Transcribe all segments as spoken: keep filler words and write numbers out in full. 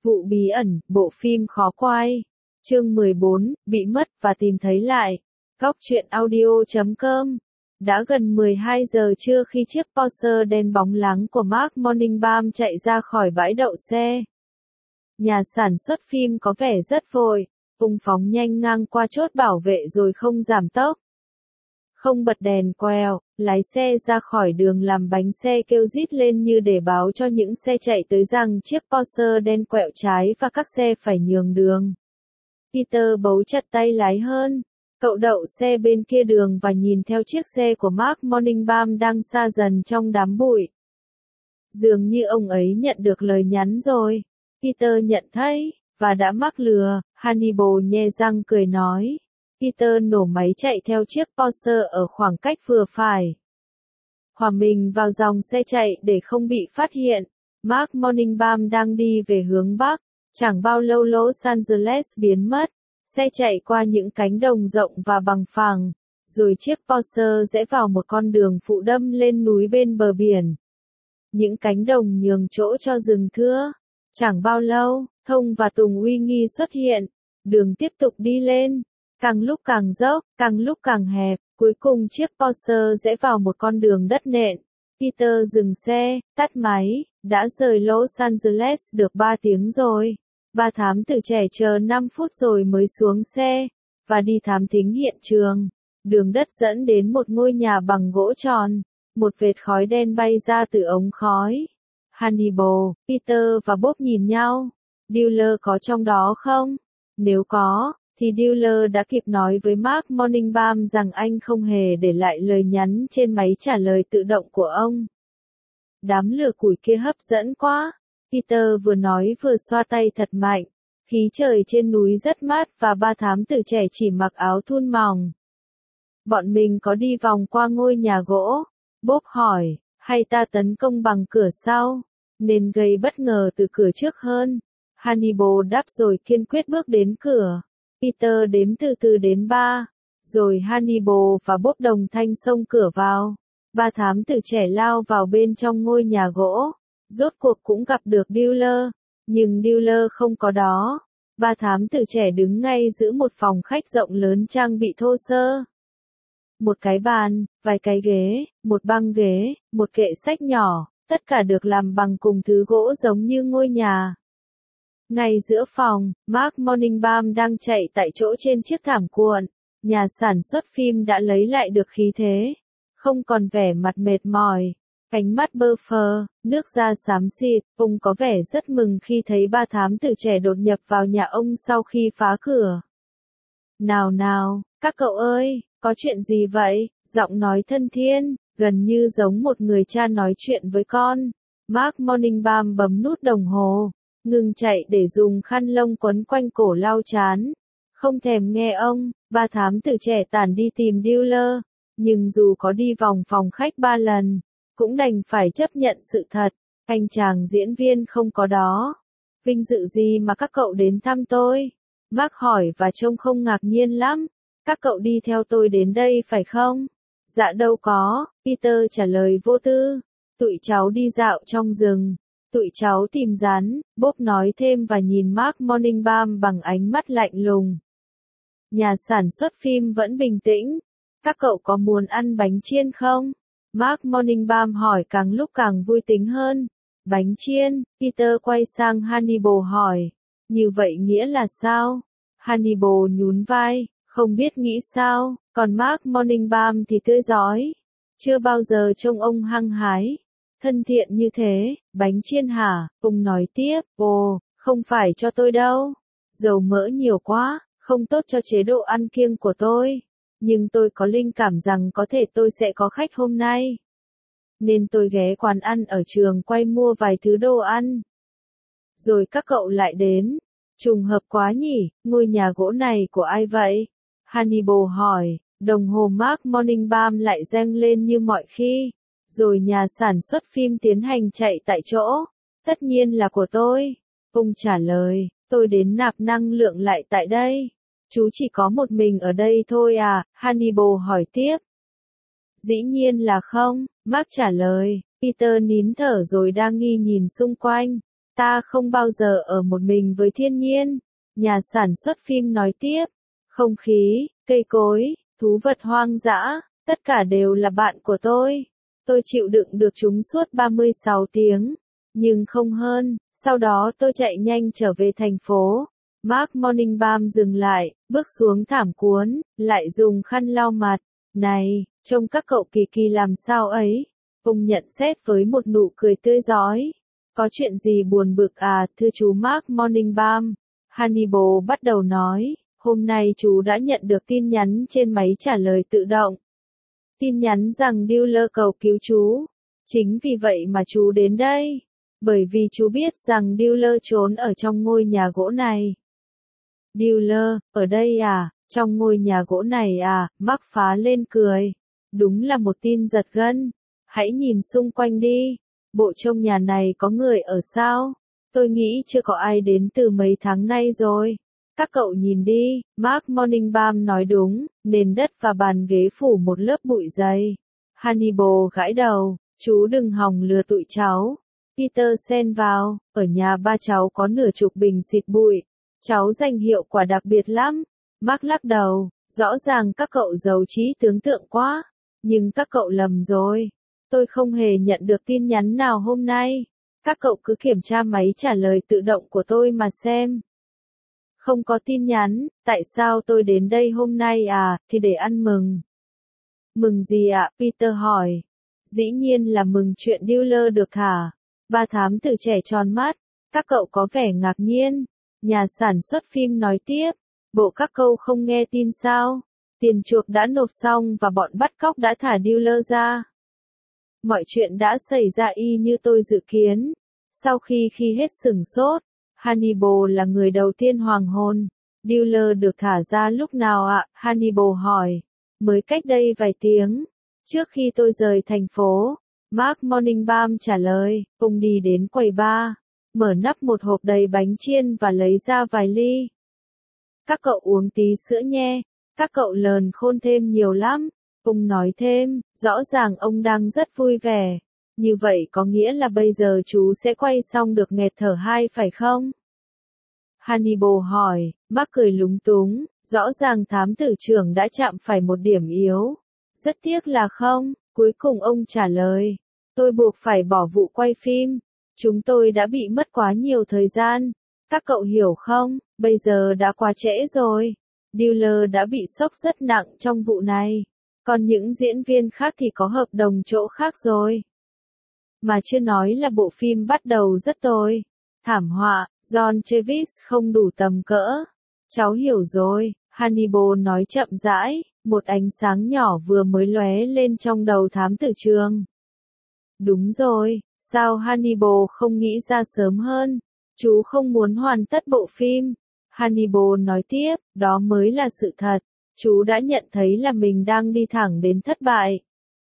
Vụ bí ẩn, bộ phim khó quay. Chương mười bốn, bị mất và tìm thấy lại. Góc truyện audio chấm com. Đã gần mười hai giờ trưa khi chiếc Porsche đen bóng láng của Mark Morningbam chạy ra khỏi bãi đậu xe. Nhà sản xuất phim có vẻ rất vội, ông phóng nhanh ngang qua chốt bảo vệ rồi không giảm tốc. Không bật đèn quẹo, lái xe ra khỏi đường làm bánh xe kêu rít lên như để báo cho những xe chạy tới rằng chiếc Porsche đen quẹo trái và các xe phải nhường đường. Peter bấu chặt tay lái hơn. Cậu đậu xe bên kia đường và nhìn theo chiếc xe của Mark Morningbam đang xa dần trong đám bụi. Dường như ông ấy nhận được lời nhắn rồi. Peter nhận thấy, và đã mắc lừa. Hannibal nhe răng cười nói. Peter nổ máy chạy theo chiếc Porsche ở khoảng cách vừa phải. Hòa mình vào dòng xe chạy để không bị phát hiện. Mark Morningbam đang đi về hướng Bắc. Chẳng bao lâu Los Angeles biến mất. Xe chạy qua những cánh đồng rộng và bằng phẳng. Rồi chiếc Porsche rẽ vào một con đường phụ đâm lên núi bên bờ biển. Những cánh đồng nhường chỗ cho rừng thưa. Chẳng bao lâu, Thông và Tùng uy nghi xuất hiện. Đường tiếp tục đi lên. Càng lúc càng dốc, càng lúc càng hẹp, cuối cùng chiếc Porsche rẽ vào một con đường đất nện. Peter dừng xe, tắt máy, đã rời Los Angeles được ba tiếng rồi. Ba thám tử trẻ chờ năm phút rồi mới xuống xe, và đi thám thính hiện trường. Đường đất dẫn đến một ngôi nhà bằng gỗ tròn, một vệt khói đen bay ra từ ống khói. Hannibal, Peter và Bob nhìn nhau. Dealer có trong đó không? Nếu có, thì dealer đã kịp nói với Mark Morningbam rằng anh không hề để lại lời nhắn trên máy trả lời tự động của ông. Đám lửa củi kia hấp dẫn quá. Peter vừa nói vừa xoa tay thật mạnh. Khí trời trên núi rất mát và ba thám tử trẻ chỉ mặc áo thun mỏng. Bọn mình có đi vòng qua ngôi nhà gỗ? Bob hỏi, hay ta tấn công bằng cửa sau? Nên gây bất ngờ từ cửa trước hơn. Hannibal đáp rồi kiên quyết bước đến cửa. Peter đếm từ từ đến ba, rồi Hannibal và Bob đồng thanh xông cửa vào. Ba thám tử trẻ lao vào bên trong ngôi nhà gỗ, rốt cuộc cũng gặp được dealer, nhưng dealer không có đó. Ba thám tử trẻ đứng ngay giữa một phòng khách rộng lớn trang bị thô sơ. Một cái bàn, vài cái ghế, một băng ghế, một kệ sách nhỏ, tất cả được làm bằng cùng thứ gỗ giống như ngôi nhà. Ngay giữa phòng, Mark Morningbam đang chạy tại chỗ trên chiếc thảm cuộn. Nhà sản xuất phim đã lấy lại được khí thế. Không còn vẻ mặt mệt mỏi. Ánh mắt bơ phờ, nước da xám xịt. Ông có vẻ rất mừng khi thấy ba thám tử trẻ đột nhập vào nhà ông sau khi phá cửa. Nào nào, các cậu ơi, có chuyện gì vậy? Giọng nói thân thiên, gần như giống một người cha nói chuyện với con. Mark Morningbam bấm nút đồng hồ. Ngừng chạy để dùng khăn lông quấn quanh cổ lau chán. Không thèm nghe ông, ba thám tử trẻ tản đi tìm dealer. Nhưng dù có đi vòng phòng khách ba lần, cũng đành phải chấp nhận sự thật. Anh chàng diễn viên không có đó. Vinh dự gì mà các cậu đến thăm tôi? Mark hỏi và trông không ngạc nhiên lắm. Các cậu đi theo tôi đến đây phải không? Dạ đâu có, Peter trả lời vô tư. Tụi cháu đi dạo trong rừng. Tụi cháu tìm rắn, Bob nói thêm và nhìn Mark Morningbam bằng ánh mắt lạnh lùng. Nhà sản xuất phim vẫn bình tĩnh. Các cậu có muốn ăn bánh chiên không? Mark Morningbam hỏi càng lúc càng vui tính hơn. Bánh chiên, Peter quay sang Hannibal hỏi. Như vậy nghĩa là sao? Hannibal nhún vai, không biết nghĩ sao, còn Mark Morningbam thì tươi rói. Chưa bao giờ trông ông hăng hái. Thân thiện như thế, bánh chiên hả? Ông nói tiếp, ồ, không phải cho tôi đâu. Dầu mỡ nhiều quá, không tốt cho chế độ ăn kiêng của tôi. Nhưng tôi có linh cảm rằng có thể tôi sẽ có khách hôm nay. Nên tôi ghé quán ăn ở trường quay mua vài thứ đồ ăn. Rồi các cậu lại đến. Trùng hợp quá nhỉ, ngôi nhà gỗ này của ai vậy? Hannibal hỏi, đồng hồ Mark Morningbam lại reng lên như mọi khi. Rồi nhà sản xuất phim tiến hành chạy tại chỗ. Tất nhiên là của tôi. Ông trả lời, tôi đến nạp năng lượng lại tại đây. Chú chỉ có một mình ở đây thôi à? Hannibal hỏi tiếp. Dĩ nhiên là không, Mark trả lời. Peter nín thở rồi đa nghi nhìn xung quanh. Ta không bao giờ ở một mình với thiên nhiên. Nhà sản xuất phim nói tiếp. Không khí, cây cối, thú vật hoang dã, tất cả đều là bạn của tôi. Tôi chịu đựng được chúng suốt ba mươi sáu tiếng. Nhưng không hơn, sau đó tôi chạy nhanh trở về thành phố. Mark Morningbaum dừng lại, bước xuống thảm cuốn, lại dùng khăn lau mặt. Này, trông các cậu kỳ kỳ làm sao ấy? Ông nhận xét với một nụ cười tươi rói. Có chuyện gì buồn bực à, thưa chú Mark Morningbaum? Hannibal bắt đầu nói, hôm nay chú đã nhận được tin nhắn trên máy trả lời tự động. Tin nhắn rằng dealer cầu cứu chú. Chính vì vậy mà chú đến đây. Bởi vì chú biết rằng dealer trốn ở trong ngôi nhà gỗ này. Dealer, ở đây à, trong ngôi nhà gỗ này à, Mark phá lên cười. Đúng là một tin giật gân. Hãy nhìn xung quanh đi. Bộ trong nhà này có người ở sao? Tôi nghĩ chưa có ai đến từ mấy tháng nay rồi. Các cậu nhìn đi, Mark Morningbaum nói đúng, nền đất và bàn ghế phủ một lớp bụi dày. Hannibal gãi đầu, chú đừng hòng lừa tụi cháu. Peter xen vào, ở nhà ba cháu có nửa chục bình xịt bụi. Cháu danh hiệu quả đặc biệt lắm. Mark lắc đầu, rõ ràng các cậu giàu trí tưởng tượng quá. Nhưng các cậu lầm rồi. Tôi không hề nhận được tin nhắn nào hôm nay. Các cậu cứ kiểm tra máy trả lời tự động của tôi mà xem. Không có tin nhắn, tại sao tôi đến đây hôm nay à, thì để ăn mừng. Mừng gì ạ, Peter hỏi. Dĩ nhiên là mừng chuyện dealer được thả. Ba thám tử trẻ tròn mắt, các cậu có vẻ ngạc nhiên. Nhà sản xuất phim nói tiếp, bộ các câu không nghe tin sao. Tiền chuộc đã nộp xong và bọn bắt cóc đã thả dealer ra. Mọi chuyện đã xảy ra y như tôi dự kiến. Sau khi khi hết sửng sốt, Hannibal là người đầu tiên hoàng hôn. Dealer được thả ra lúc nào ạ? Hannibal hỏi. Mới cách đây vài tiếng. Trước khi tôi rời thành phố. Mark Morningbaum trả lời. Ông đi đến quầy bar. Mở nắp một hộp đầy bánh chiên và lấy ra vài ly. Các cậu uống tí sữa nhé. Các cậu lờn khôn thêm nhiều lắm. Ông nói thêm, rõ ràng ông đang rất vui vẻ. Như vậy có nghĩa là bây giờ chú sẽ quay xong được nghẹt thở hai phải không? Hannibal hỏi, Mark cười lúng túng, rõ ràng thám tử trưởng đã chạm phải một điểm yếu. Rất tiếc là không, cuối cùng ông trả lời. Tôi buộc phải bỏ vụ quay phim. Chúng tôi đã bị mất quá nhiều thời gian. Các cậu hiểu không, bây giờ đã quá trễ rồi. Dealer đã bị sốc rất nặng trong vụ này. Còn những diễn viên khác thì có hợp đồng chỗ khác rồi. Mà chưa nói là bộ phim bắt đầu rất tồi. Thảm họa, John Travis không đủ tầm cỡ. Cháu hiểu rồi, Hannibal nói chậm rãi, một ánh sáng nhỏ vừa mới lóe lên trong đầu thám tử trường. Đúng rồi, sao Hannibal không nghĩ ra sớm hơn? Chú không muốn hoàn tất bộ phim. Hannibal nói tiếp, đó mới là sự thật. Chú đã nhận thấy là mình đang đi thẳng đến thất bại.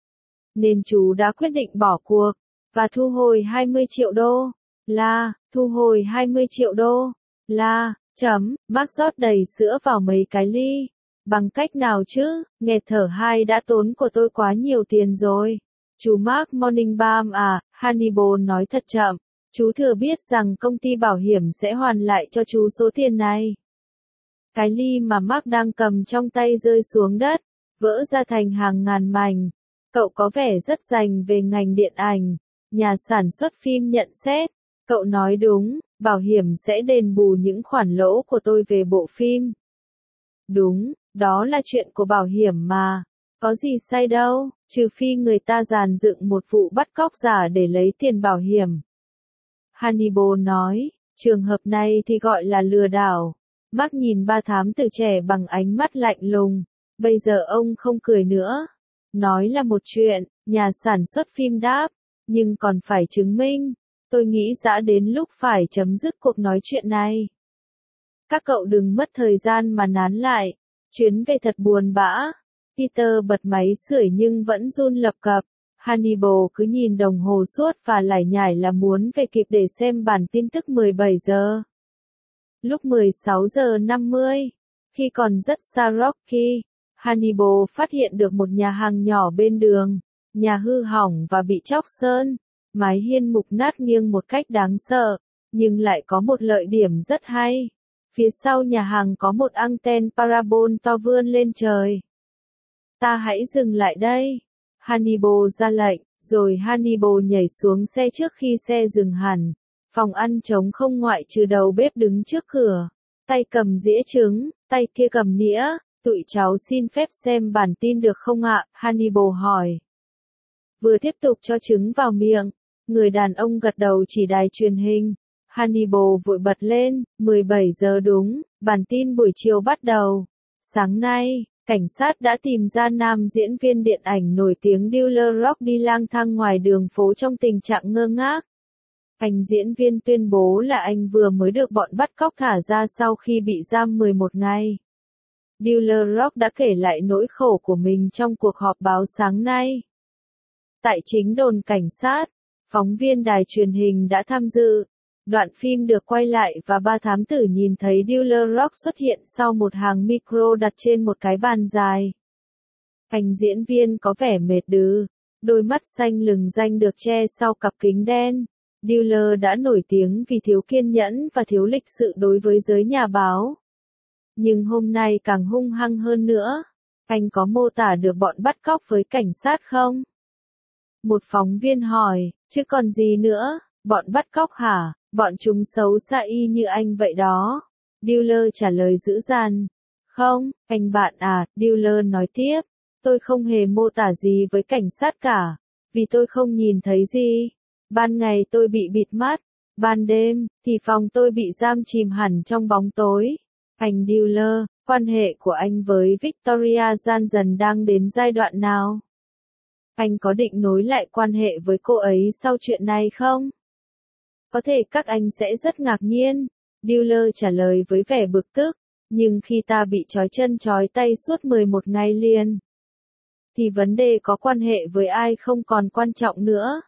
Nên chú đã quyết định bỏ cuộc, và thu hồi hai mươi triệu đô. Là, thu hồi hai mươi triệu đô. Là, chấm, Mark rót đầy sữa vào mấy cái ly. Bằng cách nào chứ, nghẹt thở hai đã tốn của tôi quá nhiều tiền rồi. Chú Mark Morningbaum à, Hannibal nói thật chậm. Chú thừa biết rằng công ty bảo hiểm sẽ hoàn lại cho chú số tiền này. Cái ly mà Mark đang cầm trong tay rơi xuống đất, vỡ ra thành hàng ngàn mảnh. Cậu có vẻ rất rành về ngành điện ảnh. Nhà sản xuất phim nhận xét. Cậu nói đúng, bảo hiểm sẽ đền bù những khoản lỗ của tôi về bộ phim. Đúng, đó là chuyện của bảo hiểm mà. Có gì sai đâu, trừ phi người ta dàn dựng một vụ bắt cóc giả để lấy tiền bảo hiểm. Hannibal nói, trường hợp này thì gọi là lừa đảo. Mark nhìn ba thám tử trẻ bằng ánh mắt lạnh lùng. Bây giờ ông không cười nữa. Nói là một chuyện, nhà sản xuất phim đáp. Nhưng còn phải chứng minh. Tôi nghĩ đã đến lúc phải chấm dứt cuộc nói chuyện này. Các cậu đừng mất thời gian mà nán lại. Chuyến về thật buồn bã. Peter bật máy sưởi nhưng vẫn run lập cập. Hannibal cứ nhìn đồng hồ suốt và lải nhải là muốn về kịp để xem bản tin tức mười bảy giờ. Lúc mười sáu giờ năm mươi, khi còn rất xa Rocky, Hannibal phát hiện được một nhà hàng nhỏ bên đường. Nhà hư hỏng và bị chóc sơn. Mái hiên mục nát nghiêng một cách đáng sợ. nhưng lại có một lợi điểm rất hay. Phía sau nhà hàng có một anten parabol to vươn lên trời. Ta hãy dừng lại đây. Hannibal ra lệnh, rồi Hannibal nhảy xuống xe trước khi xe dừng hẳn. Phòng ăn trống không ngoại trừ đầu bếp đứng trước cửa. Tay cầm dĩa trứng, tay kia cầm nĩa. Tụi cháu xin phép xem bản tin được không ạ? Hannibal hỏi. Vừa tiếp tục cho trứng vào miệng, người đàn ông gật đầu chỉ đài truyền hình. Hannibal vội bật lên, mười bảy giờ đúng, bản tin buổi chiều bắt đầu. Sáng nay, cảnh sát đã tìm ra nam diễn viên điện ảnh nổi tiếng Dealer Rock đi lang thang ngoài đường phố trong tình trạng ngơ ngác. Anh diễn viên tuyên bố là anh vừa mới được bọn bắt cóc thả ra sau khi bị giam mười một ngày. Dealer Rock đã kể lại nỗi khổ của mình trong cuộc họp báo sáng nay. Tại chính đồn cảnh sát, phóng viên đài truyền hình đã tham dự. Đoạn phim được quay lại và ba thám tử nhìn thấy Dealer Rock xuất hiện sau một hàng micro đặt trên một cái bàn dài. Anh diễn viên có vẻ mệt đừ, đôi mắt xanh lừng danh được che sau cặp kính đen. Dealer đã nổi tiếng vì thiếu kiên nhẫn và thiếu lịch sự đối với giới nhà báo. Nhưng hôm nay càng hung hăng hơn nữa. Anh có mô tả được bọn bắt cóc với cảnh sát không? Một phóng viên hỏi, chứ còn gì nữa, bọn bắt cóc hả, bọn chúng xấu xa y như anh vậy đó. Dealer trả lời dữ dằn. Không, anh bạn à, Dealer nói tiếp, tôi không hề mô tả gì với cảnh sát cả, vì tôi không nhìn thấy gì. Ban ngày tôi bị bịt mắt, ban đêm, thì phòng tôi bị giam chìm hẳn trong bóng tối. Anh Dealer, quan hệ của anh với Victoria Jan dần đang đến giai đoạn nào? Anh có định nối lại quan hệ với cô ấy sau chuyện này không? Có thể các anh sẽ rất ngạc nhiên. Dealer trả lời với vẻ bực tức. Nhưng khi ta bị trói chân trói tay suốt mười một ngày liền, thì vấn đề có quan hệ với ai không còn quan trọng nữa.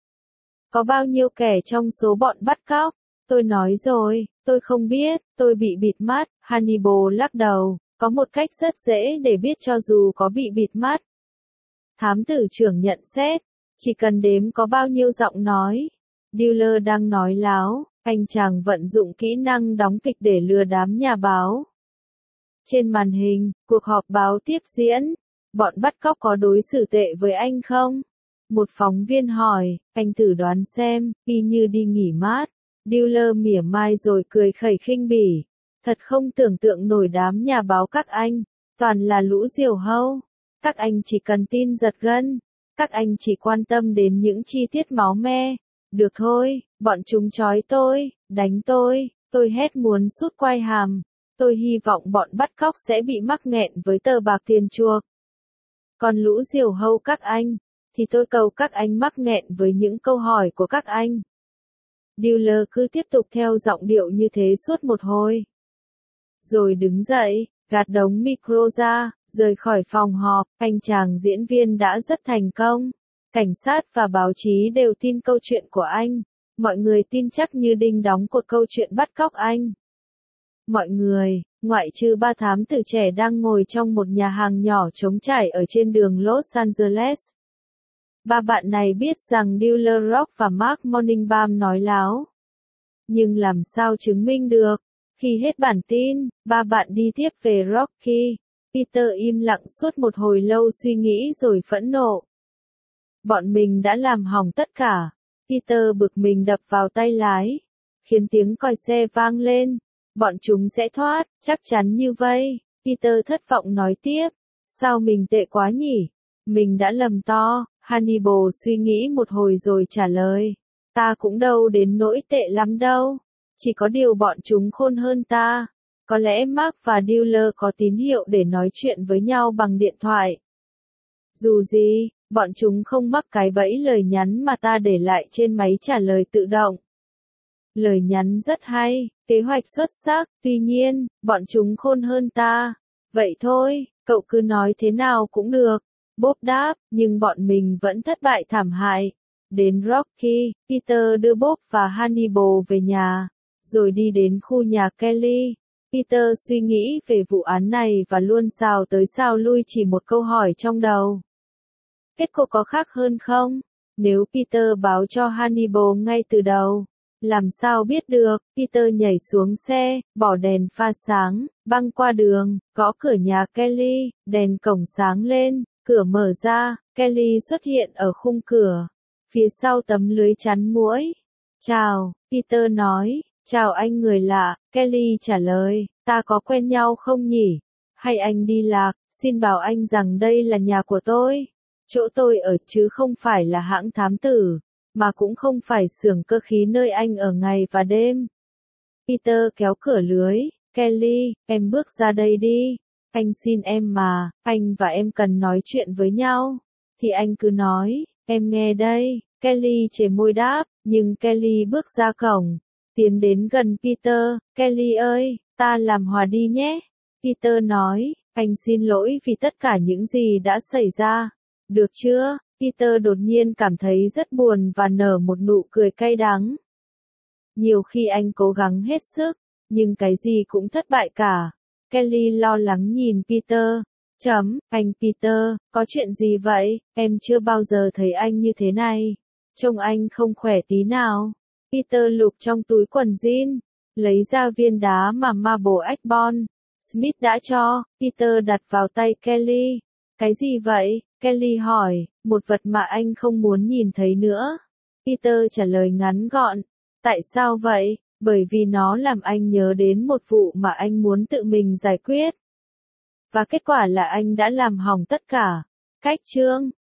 Có bao nhiêu kẻ trong số bọn bắt cóc? Tôi nói rồi, tôi không biết, tôi bị bịt mắt. Hannibal lắc đầu, có một cách rất dễ để biết cho dù có bị bịt mắt. Thám tử trưởng nhận xét, chỉ cần đếm có bao nhiêu giọng nói. Dealer đang nói láo, anh chàng vận dụng kỹ năng đóng kịch để lừa đám nhà báo. Trên màn hình, cuộc họp báo tiếp diễn. Bọn bắt cóc có đối xử tệ với anh không? Một phóng viên hỏi, anh thử đoán xem, y như đi nghỉ mát. Dealer mỉa mai rồi cười khẩy khinh bỉ. Thật không tưởng tượng nổi đám nhà báo các anh, toàn là lũ diều hâu. Các anh chỉ cần tin giật gân. Các anh chỉ quan tâm đến những chi tiết máu me. Được thôi, bọn chúng trói tôi, đánh tôi, tôi hét muốn sút quai hàm. Tôi hy vọng bọn bắt cóc sẽ bị mắc nghẹn với tờ bạc tiền chuộc. Còn lũ diều hâu các anh, thì tôi cầu các anh mắc nghẹn với những câu hỏi của các anh. Dealer cứ tiếp tục theo giọng điệu như thế suốt một hồi. Rồi đứng dậy, gạt đống micro ra, rời khỏi phòng họp. Anh chàng diễn viên đã rất thành công. Cảnh sát và báo chí đều tin câu chuyện của anh. Mọi người tin chắc như đinh đóng cột câu chuyện bắt cóc anh. Mọi người, ngoại trừ ba thám tử trẻ đang ngồi trong một nhà hàng nhỏ trống trải ở trên đường Los Angeles. Ba bạn này biết rằng Dealer Rock và Mark Morningbaum nói láo. Nhưng làm sao chứng minh được? Khi hết bản tin, ba bạn đi tiếp về Rocky. Peter im lặng suốt một hồi lâu suy nghĩ rồi phẫn nộ. Bọn mình đã làm hỏng tất cả. Peter bực mình đập vào tay lái, khiến tiếng còi xe vang lên. Bọn chúng sẽ thoát, chắc chắn như vậy. Peter thất vọng nói tiếp. Sao mình tệ quá nhỉ? Mình đã lầm to. Hannibal suy nghĩ một hồi rồi trả lời. Ta cũng đâu đến nỗi tệ lắm đâu. Chỉ có điều bọn chúng khôn hơn ta. Có lẽ Mark và Dealer có tín hiệu để nói chuyện với nhau bằng điện thoại. Dù gì, bọn chúng không mắc cái bẫy lời nhắn mà ta để lại trên máy trả lời tự động. Lời nhắn rất hay, kế hoạch xuất sắc, tuy nhiên, bọn chúng khôn hơn ta. Vậy thôi, cậu cứ nói thế nào cũng được. Bob đáp, nhưng bọn mình vẫn thất bại thảm hại. Đến Rocky, Peter đưa Bob và Hannibal về nhà, rồi đi đến khu nhà Kelly. Peter suy nghĩ về vụ án này và luôn xào tới xào lui chỉ một câu hỏi trong đầu. Kết cục có khác hơn không? Nếu Peter báo cho Hannibal ngay từ đầu, Làm sao biết được, Peter nhảy xuống xe, bỏ đèn pha sáng, băng qua đường, gõ cửa nhà Kelly, đèn cổng sáng lên, cửa mở ra, Kelly xuất hiện ở khung cửa, phía sau tấm lưới chắn muỗi. Chào, Peter nói, chào anh người lạ, Kelly trả lời, ta có quen nhau không nhỉ? Hay anh đi lạc, xin bảo anh rằng đây là nhà của tôi. Chỗ tôi ở chứ không phải là hãng thám tử, mà cũng không phải xưởng cơ khí nơi anh ở ngày và đêm. Peter kéo cửa lưới, Kelly, em bước ra đây đi. Anh xin em mà, anh và em cần nói chuyện với nhau. Thì anh cứ nói, em nghe đây. Kelly chề môi đáp, nhưng Kelly bước ra cổng, tiến đến gần Peter. Kelly ơi, ta làm hòa đi nhé. Peter nói, anh xin lỗi vì tất cả những gì đã xảy ra. Được chưa? Peter đột nhiên cảm thấy rất buồn và nở một nụ cười cay đắng. Nhiều khi anh cố gắng hết sức, nhưng cái gì cũng thất bại cả. Kelly lo lắng nhìn Peter. Chấm, anh Peter, có chuyện gì vậy? Em chưa bao giờ thấy anh như thế này. Trông anh không khỏe tí nào. Peter lục trong túi quần jean, lấy ra viên đá mà Marble Acorn Smith đã cho. Peter đặt vào tay Kelly. Cái gì vậy? Kelly hỏi, một vật mà anh không muốn nhìn thấy nữa. Peter trả lời ngắn gọn. Tại sao vậy? Bởi vì nó làm anh nhớ đến một vụ mà anh muốn tự mình giải quyết. Và kết quả là anh đã làm hỏng tất cả. Cách chương